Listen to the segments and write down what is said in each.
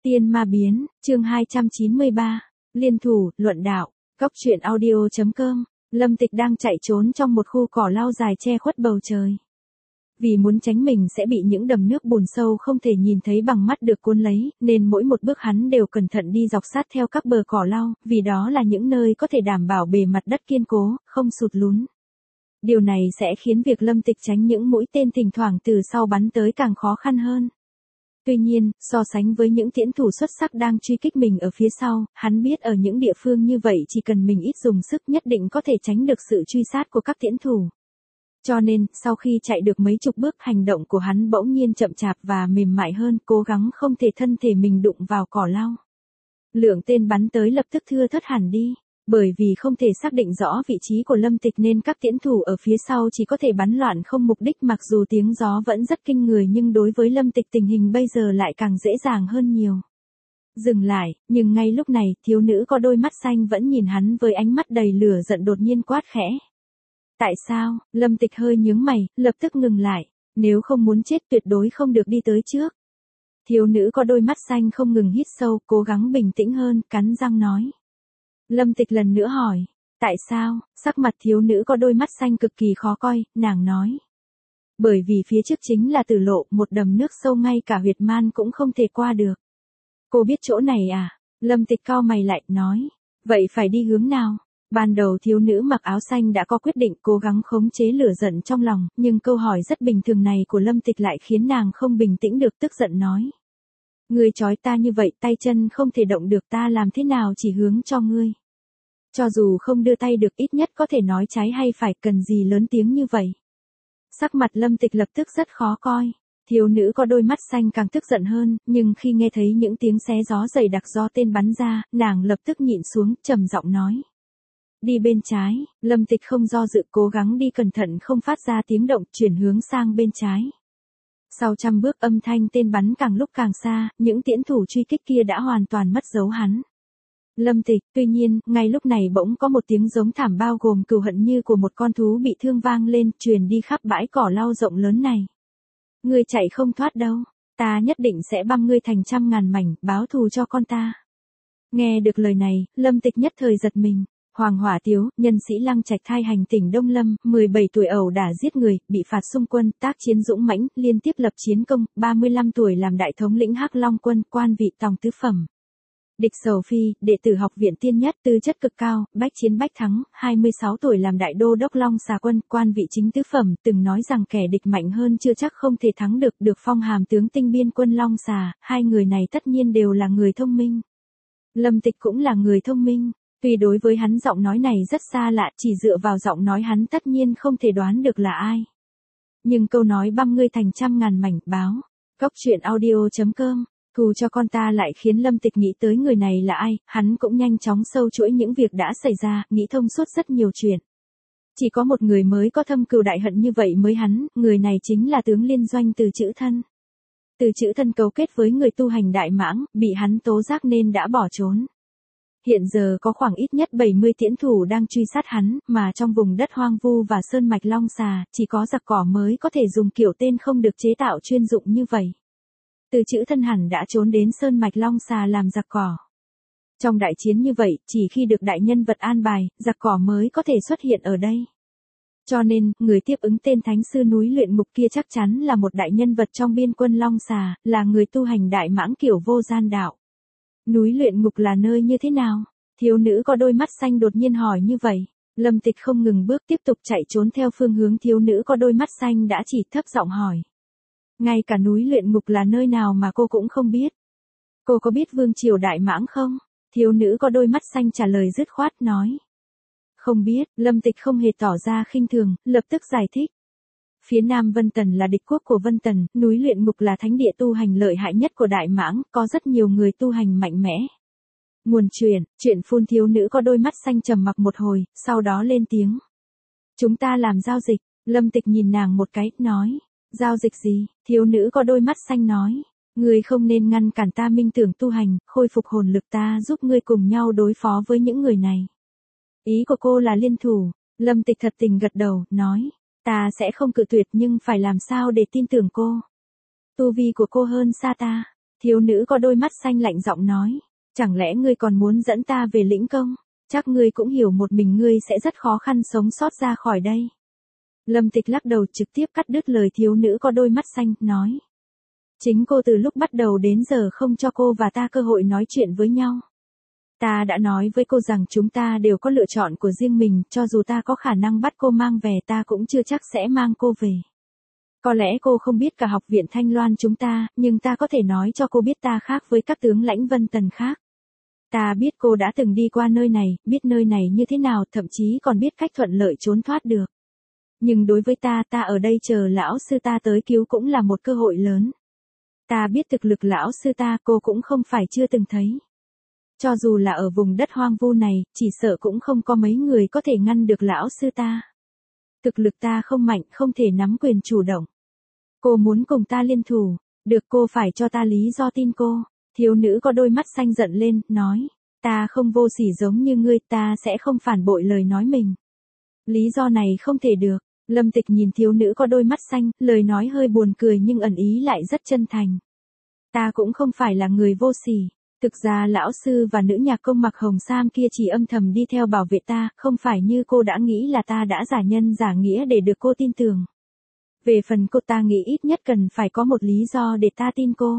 Tiên ma biến, chương 293, liên thủ, luận đạo, Cóc truyện audio.com, Lâm Tịch đang chạy trốn trong một khu cỏ lau dài che khuất bầu trời. Vì muốn tránh mình sẽ bị những đầm nước bùn sâu không thể nhìn thấy bằng mắt được cuốn lấy, nên mỗi một bước hắn đều cẩn thận đi dọc sát theo các bờ cỏ lau, vì đó là những nơi có thể đảm bảo bề mặt đất kiên cố, không sụt lún. Điều này sẽ khiến việc Lâm Tịch tránh những mũi tên thỉnh thoảng từ sau bắn tới càng khó khăn hơn. Tuy nhiên, so sánh với những tiễn thủ xuất sắc đang truy kích mình ở phía sau, hắn biết ở những địa phương như vậy chỉ cần mình ít dùng sức nhất định có thể tránh được sự truy sát của các tiễn thủ. Cho nên, sau khi chạy được mấy chục bước, hành động của hắn bỗng nhiên chậm chạp và mềm mại hơn, cố gắng không thể thân thể mình đụng vào cỏ lau. Lượng tên bắn tới lập tức thưa thớt hẳn đi. Bởi vì không thể xác định rõ vị trí của Lâm Tịch nên các tiễn thủ ở phía sau chỉ có thể bắn loạn không mục đích, mặc dù tiếng gió vẫn rất kinh người nhưng đối với Lâm Tịch tình hình bây giờ lại càng dễ dàng hơn nhiều. Dừng lại, nhưng ngay lúc này, thiếu nữ có đôi mắt xanh vẫn nhìn hắn với ánh mắt đầy lửa giận đột nhiên quát khẽ. Tại sao? Lâm Tịch hơi nhướng mày, lập tức ngừng lại. Nếu không muốn chết tuyệt đối không được đi tới trước. Thiếu nữ có đôi mắt xanh không ngừng hít sâu, cố gắng bình tĩnh hơn, cắn răng nói. Lâm Tịch lần nữa hỏi, tại sao? Sắc mặt thiếu nữ có đôi mắt xanh cực kỳ khó coi, nàng nói. Bởi vì phía trước chính là tử lộ, một đầm nước sâu ngay cả huyệt man cũng không thể qua được. Cô biết chỗ này à? Lâm Tịch cau mày lại, nói. Vậy phải đi hướng nào? Ban đầu thiếu nữ mặc áo xanh đã có quyết định, cố gắng khống chế lửa giận trong lòng, nhưng câu hỏi rất bình thường này của Lâm Tịch lại khiến nàng không bình tĩnh được, tức giận nói. Ngươi trói ta như vậy, tay chân không thể động được, ta làm thế nào chỉ hướng cho ngươi. Cho dù không đưa tay được ít nhất có thể nói trái hay phải, cần gì lớn tiếng như vậy. Sắc mặt Lâm Tịch lập tức rất khó coi. Thiếu nữ có đôi mắt xanh càng tức giận hơn, nhưng khi nghe thấy những tiếng xé gió dày đặc do tên bắn ra, nàng lập tức nhịn xuống, trầm giọng nói. Đi bên trái. Lâm Tịch không do dự, cố gắng đi cẩn thận không phát ra tiếng động, chuyển hướng sang bên trái. Sau trăm bước âm thanh tên bắn càng lúc càng xa, những tiễn thủ truy kích kia đã hoàn toàn mất dấu hắn. Lâm Tịch, tuy nhiên, ngay lúc này bỗng có một tiếng giống thảm bao gồm cừu hận như của một con thú bị thương vang lên, truyền đi khắp bãi cỏ lau rộng lớn này. Ngươi chạy không thoát đâu, ta nhất định sẽ băm ngươi thành trăm ngàn mảnh, báo thù cho con ta. Nghe được lời này, Lâm Tịch nhất thời giật mình. Hoàng Hỏa Tiếu, nhân sĩ Lăng Trạch Thai hành tỉnh Đông Lâm, 17 tuổi ẩu đả giết người, bị phạt xung quân, tác chiến dũng mãnh, liên tiếp lập chiến công, 35 tuổi làm đại thống lĩnh Hắc Long quân, quan vị tòng tứ phẩm. Địch Sầu Phi, đệ tử học viện tiên nhất, tư chất cực cao, bách chiến bách thắng, 26 tuổi làm đại đô đốc Long Xà quân, quan vị chính tứ phẩm, từng nói rằng kẻ địch mạnh hơn chưa chắc không thể thắng được, được phong hàm tướng tinh biên quân Long Xà, hai người này tất nhiên đều là người thông minh. Lâm Tịch cũng là người thông minh. Tuy đối với hắn giọng nói này rất xa lạ, chỉ dựa vào giọng nói hắn tất nhiên không thể đoán được là ai. Nhưng câu nói băm ngươi thành trăm ngàn mảnh, báo. Cóc truyện audio.com, thù cho con ta lại khiến Lâm Tịch nghĩ tới người này là ai, hắn cũng nhanh chóng sâu chuỗi những việc đã xảy ra, nghĩ thông suốt rất nhiều chuyện. Chỉ có một người mới có thâm cừu đại hận như vậy mới hắn, người này chính là tướng liên doanh Từ Chữ Thân. Từ Chữ Thân cấu kết với người tu hành Đại Mãng, bị hắn tố giác nên đã bỏ trốn. Hiện giờ có khoảng ít nhất 70 tiễn thủ đang truy sát hắn, mà trong vùng đất hoang vu và sơn mạch Long Xà, chỉ có giặc cỏ mới có thể dùng kiểu tên không được chế tạo chuyên dụng như vậy. Từ Chữ Thân hẳn đã trốn đến sơn mạch Long Xà làm giặc cỏ. Trong đại chiến như vậy, chỉ khi được đại nhân vật an bài, giặc cỏ mới có thể xuất hiện ở đây. Cho nên, người tiếp ứng tên Thánh Sư núi luyện ngục kia chắc chắn là một đại nhân vật trong biên quân Long Xà, là người tu hành Đại Mãng kiểu vô gian đạo. Núi luyện ngục là nơi như thế nào? Thiếu nữ có đôi mắt xanh đột nhiên hỏi như vậy. Lâm Tịch không ngừng bước tiếp tục chạy trốn theo phương hướng thiếu nữ có đôi mắt xanh đã chỉ, thấp giọng hỏi. Ngay cả núi luyện ngục là nơi nào mà cô cũng không biết. Cô có biết Vương Triều Đại Mãng không? Thiếu nữ có đôi mắt xanh trả lời dứt khoát, nói. Không biết. Lâm Tịch không hề tỏ ra khinh thường, lập tức giải thích. Phía Nam Vân Tần là địch quốc của Vân Tần, núi luyện ngục là thánh địa tu hành lợi hại nhất của Đại Mãng, có rất nhiều người tu hành mạnh mẽ. Nguồn chuyện phun. Thiếu nữ có đôi mắt xanh trầm mặc một hồi, sau đó lên tiếng. Chúng ta làm giao dịch. Lâm Tịch nhìn nàng một cái, nói. Giao dịch gì? Thiếu nữ có đôi mắt xanh nói. Ngươi không nên ngăn cản ta minh tưởng tu hành, khôi phục hồn lực, ta giúp ngươi cùng nhau đối phó với những người này. Ý của cô là liên thủ. Lâm Tịch thật tình gật đầu, nói. Ta sẽ không cự tuyệt, nhưng phải làm sao để tin tưởng cô. Tu vi của cô hơn xa ta. Thiếu nữ có đôi mắt xanh lạnh giọng nói. Chẳng lẽ ngươi còn muốn dẫn ta về lĩnh công? Chắc ngươi cũng hiểu một mình ngươi sẽ rất khó khăn sống sót ra khỏi đây. Lâm Tịch lắc đầu trực tiếp cắt đứt lời thiếu nữ có đôi mắt xanh, nói. Chính cô từ lúc bắt đầu đến giờ không cho cô và ta cơ hội nói chuyện với nhau. Ta đã nói với cô rằng chúng ta đều có lựa chọn của riêng mình, cho dù ta có khả năng bắt cô mang về ta cũng chưa chắc sẽ mang cô về. Có lẽ cô không biết cả học viện Thanh Loan chúng ta, nhưng ta có thể nói cho cô biết ta khác với các tướng lãnh Vân Tần khác. Ta biết cô đã từng đi qua nơi này, biết nơi này như thế nào, thậm chí còn biết cách thuận lợi trốn thoát được. Nhưng đối với ta ở đây chờ lão sư ta tới cứu cũng là một cơ hội lớn. Ta biết thực lực lão sư ta cô cũng không phải chưa từng thấy. Cho dù là ở vùng đất hoang vu này, chỉ sợ cũng không có mấy người có thể ngăn được lão sư ta. Thực lực ta không mạnh, không thể nắm quyền chủ động. Cô muốn cùng ta liên thủ, được, cô phải cho ta lý do tin cô. Thiếu nữ có đôi mắt xanh giận lên, nói. Ta không vô sỉ giống như ngươi, ta sẽ không phản bội lời nói mình. Lý do này không thể được. Lâm Tịch nhìn thiếu nữ có đôi mắt xanh, lời nói hơi buồn cười nhưng ẩn ý lại rất chân thành. Ta cũng không phải là người vô sỉ. Thực ra lão sư và nữ nhạc công mặc hồng sam kia chỉ âm thầm đi theo bảo vệ ta, không phải như cô đã nghĩ là ta đã giả nhân giả nghĩa để được cô tin tưởng. Về phần cô, ta nghĩ ít nhất cần phải có một lý do để ta tin cô.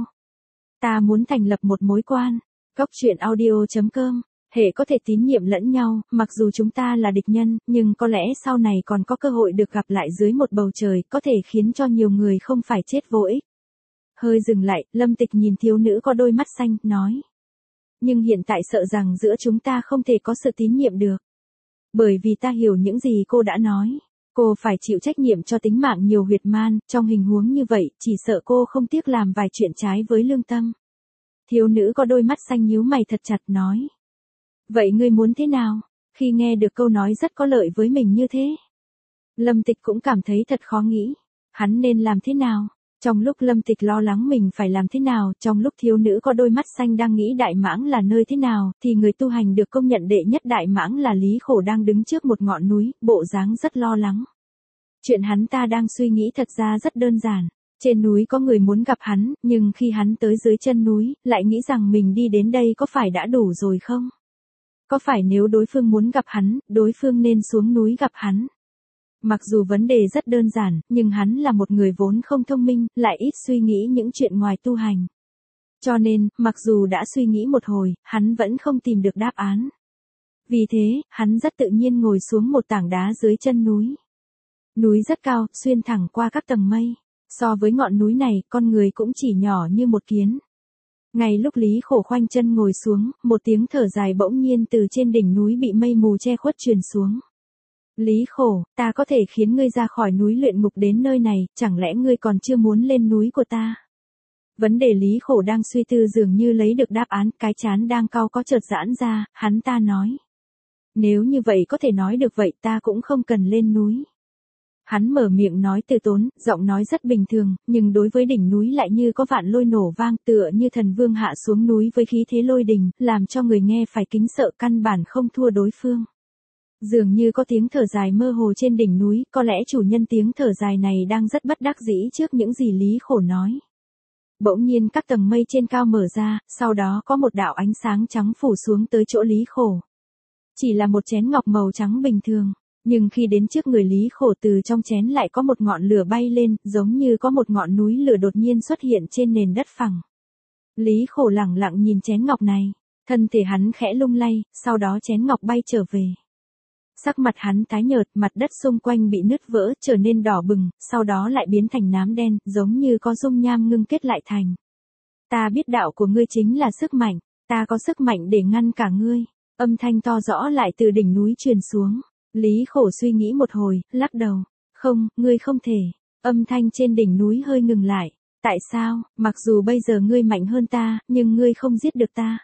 Ta muốn thành lập một mối quan. Góc truyện audio.com. Hệ có thể tín nhiệm lẫn nhau, mặc dù chúng ta là địch nhân, nhưng có lẽ sau này còn có cơ hội được gặp lại dưới một bầu trời, có thể khiến cho nhiều người không phải chết vô ích. Hơi dừng lại, Lâm Tịch nhìn thiếu nữ có đôi mắt xanh, nói. Nhưng hiện tại sợ rằng giữa chúng ta không thể có sự tín nhiệm được. Bởi vì ta hiểu những gì cô đã nói. Cô phải chịu trách nhiệm cho tính mạng nhiều huyệt man, trong hình huống như vậy, chỉ sợ cô không tiếc làm vài chuyện trái với lương tâm. Thiếu nữ có đôi mắt xanh nhíu mày thật chặt, nói. Vậy ngươi muốn thế nào? Khi nghe được câu nói rất có lợi với mình như thế. Lâm Tịch cũng cảm thấy thật khó nghĩ. Hắn nên làm thế nào? Trong lúc Lâm Tịch lo lắng mình phải làm thế nào, trong lúc thiếu nữ có đôi mắt xanh đang nghĩ Đại Mãng là nơi thế nào, thì người tu hành được công nhận đệ nhất Đại Mãng là Lý Khổ đang đứng trước một ngọn núi, bộ dáng rất lo lắng. Chuyện hắn ta đang suy nghĩ thật ra rất đơn giản. Trên núi có người muốn gặp hắn, nhưng khi hắn tới dưới chân núi, lại nghĩ rằng mình đi đến đây có phải đã đủ rồi không? Có phải nếu đối phương muốn gặp hắn, đối phương nên xuống núi gặp hắn? Mặc dù vấn đề rất đơn giản, nhưng hắn là một người vốn không thông minh, lại ít suy nghĩ những chuyện ngoài tu hành. Cho nên, mặc dù đã suy nghĩ một hồi, hắn vẫn không tìm được đáp án. Vì thế, hắn rất tự nhiên ngồi xuống một tảng đá dưới chân núi. Núi rất cao, xuyên thẳng qua các tầng mây. So với ngọn núi này, con người cũng chỉ nhỏ như một kiến. Ngay lúc Lý Khổ khoanh chân ngồi xuống, một tiếng thở dài bỗng nhiên từ trên đỉnh núi bị mây mù che khuất truyền xuống. Lý Khổ, ta có thể khiến ngươi ra khỏi núi luyện ngục đến nơi này, chẳng lẽ ngươi còn chưa muốn lên núi của ta? Vấn đề Lý Khổ đang suy tư dường như lấy được đáp án, cái trán đang cau có chợt giãn ra, hắn ta nói. Nếu như vậy có thể nói được vậy ta cũng không cần lên núi. Hắn mở miệng nói từ tốn, giọng nói rất bình thường, nhưng đối với đỉnh núi lại như có vạn lôi nổ vang, tựa như thần vương hạ xuống núi với khí thế lôi đình, làm cho người nghe phải kính sợ, căn bản không thua đối phương. Dường như có tiếng thở dài mơ hồ trên đỉnh núi, có lẽ chủ nhân tiếng thở dài này đang rất bất đắc dĩ trước những gì Lý Khổ nói. Bỗng nhiên các tầng mây trên cao mở ra, sau đó có một đạo ánh sáng trắng phủ xuống tới chỗ Lý Khổ. Chỉ là một chén ngọc màu trắng bình thường. Nhưng khi đến trước người Lý Khổ, từ trong chén lại có một ngọn lửa bay lên, giống như có một ngọn núi lửa đột nhiên xuất hiện trên nền đất phẳng. Lý Khổ lẳng lặng nhìn chén ngọc này, thân thể hắn khẽ lung lay, sau đó chén ngọc bay trở về. Sắc mặt hắn tái nhợt, mặt đất xung quanh bị nứt vỡ, trở nên đỏ bừng, sau đó lại biến thành nám đen, giống như có dung nham ngưng kết lại thành. Ta biết đạo của ngươi chính là sức mạnh, ta có sức mạnh để ngăn cả ngươi. Âm thanh to rõ lại từ đỉnh núi truyền xuống. Lý Khổ suy nghĩ một hồi, lắc đầu. Không, ngươi không thể. Âm thanh trên đỉnh núi hơi ngừng lại. Tại sao, mặc dù bây giờ ngươi mạnh hơn ta, nhưng ngươi không giết được ta.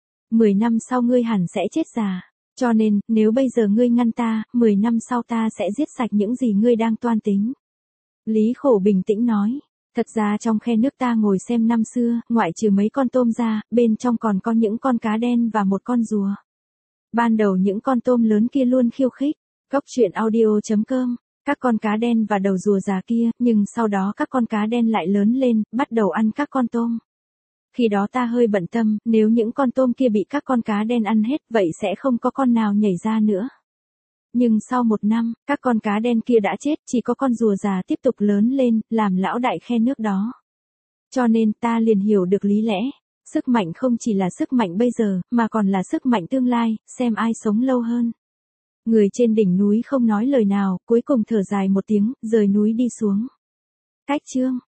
10 năm sau ngươi hẳn sẽ chết già. Cho nên, nếu bây giờ ngươi ngăn ta, 10 năm sau ta sẽ giết sạch những gì ngươi đang toan tính. Lý Khổ bình tĩnh nói. Thật ra trong khe nước ta ngồi xem năm xưa, ngoại trừ mấy con tôm ra, bên trong còn có những con cá đen và một con rùa. Ban đầu những con tôm lớn kia luôn khiêu khích. Góc truyện audio.com. Các con cá đen và đầu rùa già kia, nhưng sau đó các con cá đen lại lớn lên, bắt đầu ăn các con tôm. Khi đó ta hơi bận tâm, nếu những con tôm kia bị các con cá đen ăn hết, vậy sẽ không có con nào nhảy ra nữa. Nhưng sau 1 năm, các con cá đen kia đã chết, chỉ có con rùa già tiếp tục lớn lên, làm lão đại khe nước đó. Cho nên ta liền hiểu được lý lẽ. Sức mạnh không chỉ là sức mạnh bây giờ, mà còn là sức mạnh tương lai, xem ai sống lâu hơn. Người trên đỉnh núi không nói lời nào, cuối cùng thở dài một tiếng, rời núi đi xuống. Cách chương